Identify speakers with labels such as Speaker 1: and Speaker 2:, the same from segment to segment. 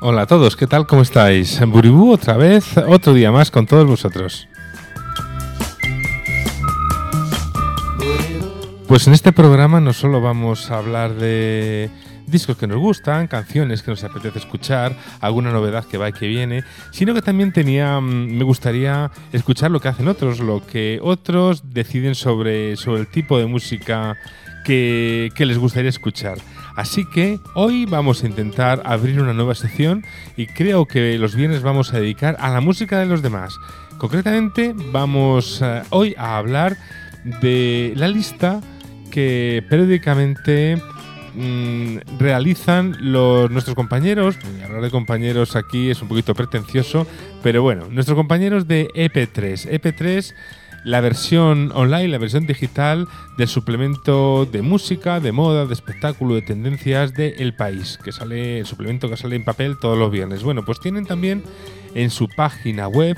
Speaker 1: Hola a todos, ¿qué tal? ¿Cómo estáis? En Buribú otra vez, otro día más con todos vosotros. Pues en este programa no solo vamos a hablar de discos que nos gustan, canciones que nos apetece escuchar, alguna novedad que va y que viene, sino que también me gustaría escuchar lo que hacen otros, lo que otros deciden sobre el tipo de música que les gustaría escuchar. Así que hoy vamos a intentar abrir una nueva sección y creo que los viernes vamos a dedicar a la música de los demás. Concretamente vamos hoy a hablar de la lista que periódicamente realizan nuestros compañeros. Hablar de compañeros aquí es un poquito pretencioso, pero bueno, nuestros compañeros de EP3. EP3, la versión online, la versión digital del suplemento de música, de moda, de espectáculo, de tendencias de El País, el suplemento que sale en papel todos los viernes. Bueno, pues tienen también en su página web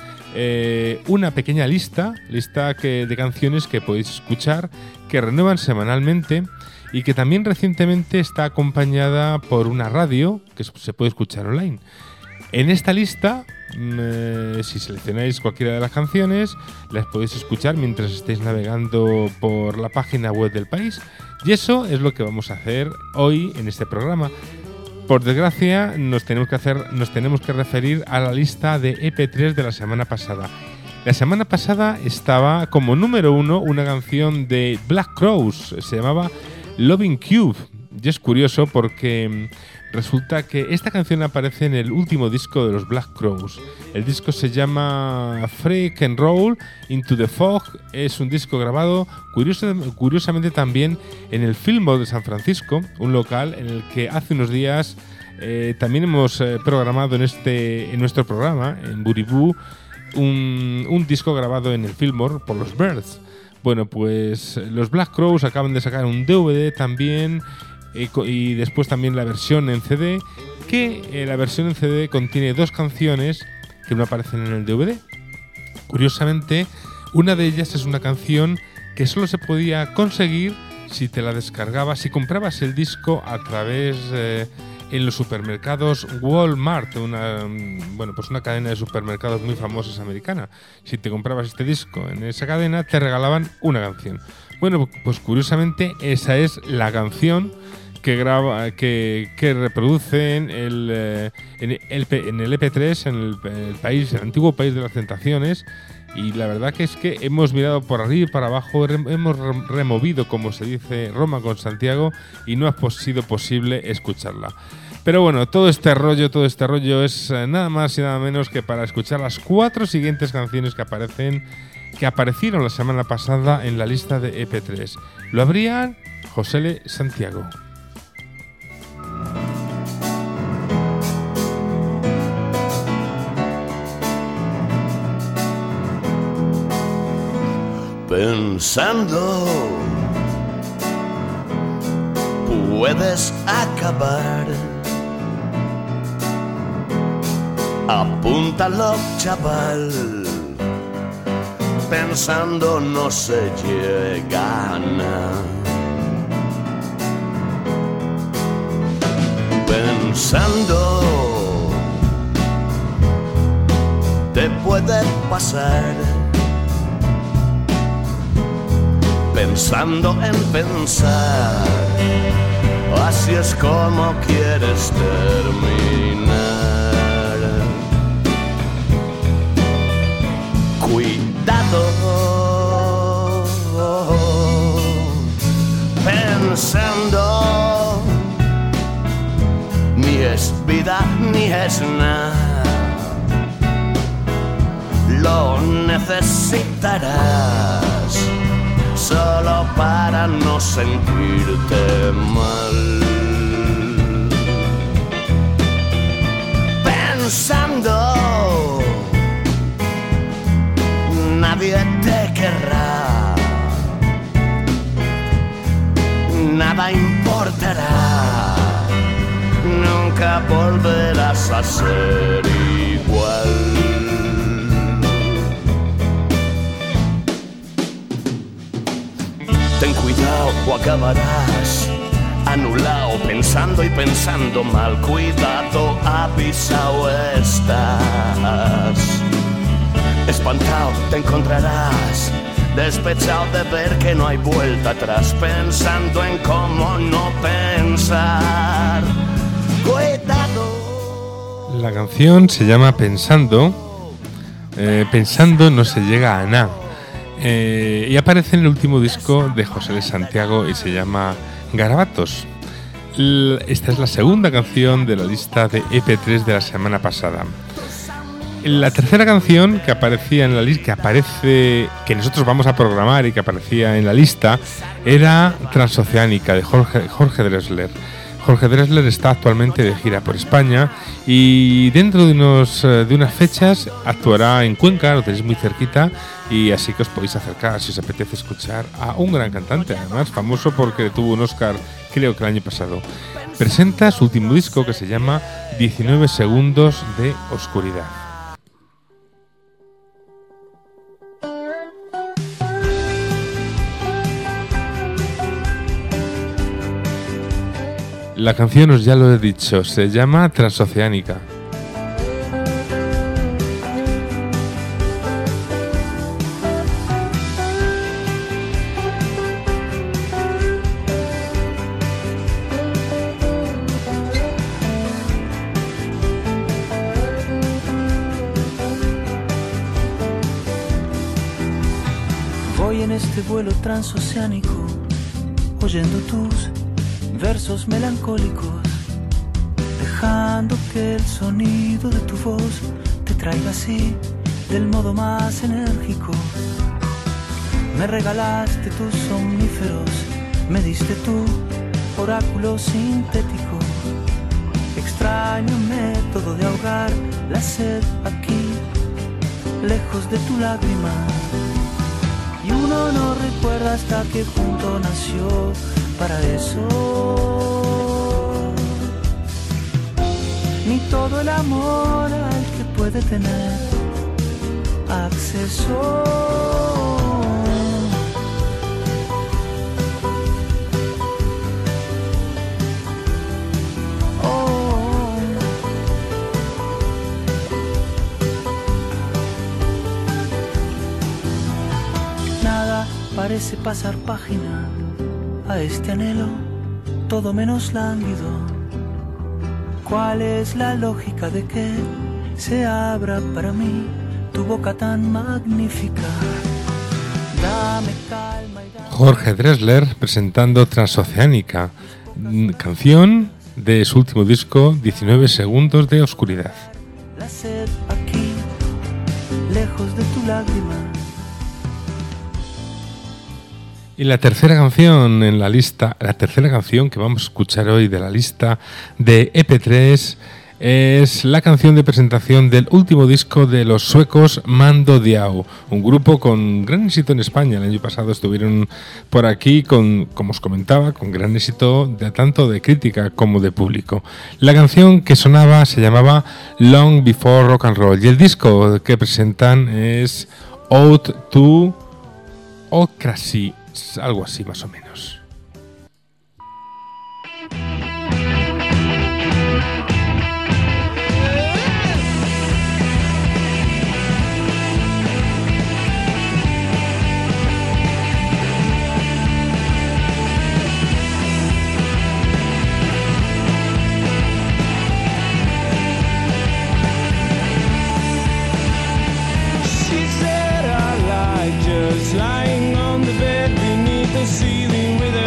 Speaker 1: una pequeña lista de canciones que podéis escuchar, que renuevan semanalmente y que también recientemente está acompañada por una radio que se puede escuchar online. En esta lista, si seleccionáis cualquiera de las canciones, las podéis escuchar mientras estéis navegando por la página web del País. Y eso es lo que vamos a hacer hoy en este programa. Por desgracia, nos tenemos que referir a la lista de EP3 de la semana pasada. La semana pasada estaba como número 1 una canción de Black Crowes, se llamaba Loving Cube. Y es curioso porque resulta que esta canción aparece en el último disco de los Black Crowes. El disco se llama Freak and Roll Into the Fog. Es un disco grabado curiosamente también en el Fillmore de San Francisco, un local en el que hace unos días también hemos programado en nuestro programa, en Buribú, un disco grabado en el Fillmore por los Byrds. Bueno, pues los Black Crowes acaban de sacar un DVD también y después también la versión en CD, que la versión en CD contiene 2 canciones que no aparecen en el DVD. Curiosamente, una de ellas es una canción que solo se podía conseguir si te la descargabas, si comprabas el disco a través en los supermercados Walmart, una cadena de supermercados muy famosa americana. Si te comprabas este disco en esa cadena, te regalaban una canción. Bueno, pues curiosamente esa es la canción que reproduce en el EP3, en el país, el antiguo país de las tentaciones. Y la verdad que es que hemos mirado por arriba y para abajo, hemos removido, como se dice, Roma con Santiago, y no ha sido posible escucharla. Pero bueno, todo este rollo es nada más y nada menos que para escuchar las 4 siguientes canciones que aparecieron la semana pasada en la lista de EP3. Lo abría Josele Santiago.
Speaker 2: Pensando, puedes acabar. Apúntalo, chaval. Pensando no se llega a nada. Pensando, te puede pasar. Pensando en pensar, así es como quieres terminar. Cuidado, pensando, ni es vida ni es nada. Lo necesitarás solo para no sentirte mal. Pensando, nadie te querrá, nada importará, nunca volverás a ser igual. Ten cuidado o acabarás anulado, pensando y pensando mal, cuidado, avisado estás. Espantado te encontrarás, despechado de ver que no hay vuelta atrás, pensando en cómo no pensar. Cuidado.
Speaker 1: La canción se llama Pensando. Pensando no se llega a nada. Y aparece en el último disco de José de Santiago y se llama Garabatos. Esta es la segunda canción de la lista de EP3 de la semana pasada. La tercera canción que aparecía en la lista, que nosotros vamos a programar y que aparecía en la lista, era Transoceánica, de Jorge Drexler. Jorge Drexler está actualmente de gira por España y dentro de unas fechas actuará en Cuenca, lo tenéis muy cerquita, y así que os podéis acercar si os apetece escuchar a un gran cantante, además famoso porque tuvo un Oscar creo que el año pasado. Presenta su último disco que se llama 19 segundos de oscuridad. La canción, os ya lo he dicho, se llama Transoceánica.
Speaker 3: Voy en este vuelo transoceánico, oyendo tus versos melancólicos, dejando que el sonido de tu voz te traiga así del modo más enérgico. Me regalaste tus somníferos, me diste tu oráculo sintético, extraño método de ahogar la sed aquí, lejos de tu lágrima. Y uno no recuerda hasta qué punto nació para eso, ni todo el amor al que puede tener acceso. Nada parece pasar página a este anhelo, todo menos lánguido. ¿Cuál es la lógica de que se abra para mí tu boca tan magnífica? Dame calma y dame...
Speaker 1: Jorge Drexler presentando Transoceánica, canción de su último disco, 19 segundos de oscuridad.
Speaker 3: La sed aquí, lejos de tu lágrima.
Speaker 1: Y la tercera canción en la lista, la tercera canción que vamos a escuchar hoy de la lista de EP3 es la canción de presentación del último disco de los suecos Mando Diao, un grupo con gran éxito en España. El año pasado estuvieron por aquí, como os comentaba, con gran éxito tanto de crítica como de público. La canción que sonaba se llamaba Long Before Rock and Roll y el disco que presentan es Out to Ocracy, algo así más o menos.
Speaker 4: Lying on the bed beneath the ceiling with her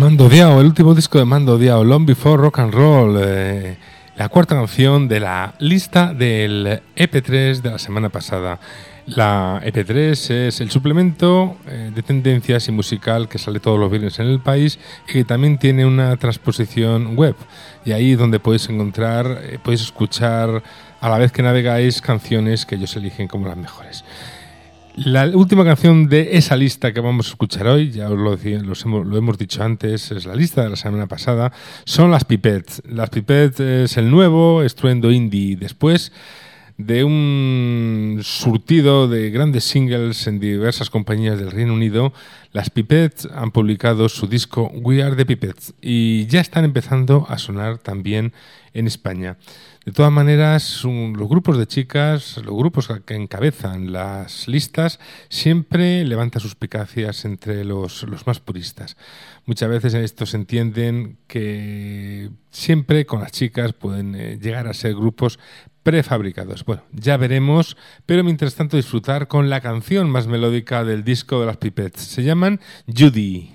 Speaker 1: Mando Diao, el último disco de Mando Diao, Long Before Rock and Roll, la cuarta canción de la lista del EP3 de la semana pasada. La EP3 es el suplemento de tendencias y musical que sale todos los viernes en el país y que también tiene una transposición web. Y ahí es donde podéis encontrar, podéis escuchar a la vez que navegáis canciones que ellos eligen como las mejores. La última canción de esa lista que vamos a escuchar hoy, ya os lo hemos dicho antes, es la lista de la semana pasada, son las Pipettes. Las Pipettes es el nuevo estruendo indie después de un surtido de grandes singles en diversas compañías del Reino Unido. Las Pipettes han publicado su disco We Are the Pipettes y ya están empezando a sonar también en España. De todas maneras, los grupos de chicas, los grupos que encabezan las listas, siempre levantan suspicacias entre los más puristas. Muchas veces estos entienden que siempre con las chicas pueden llegar a ser grupos prefabricados. Bueno, ya veremos, pero mientras tanto disfrutar con la canción más melódica del disco de las Pipettes. Se llaman Judy.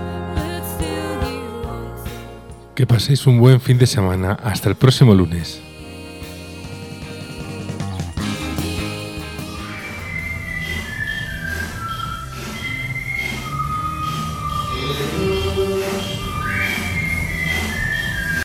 Speaker 1: Que paséis un buen fin de semana. Hasta el próximo lunes.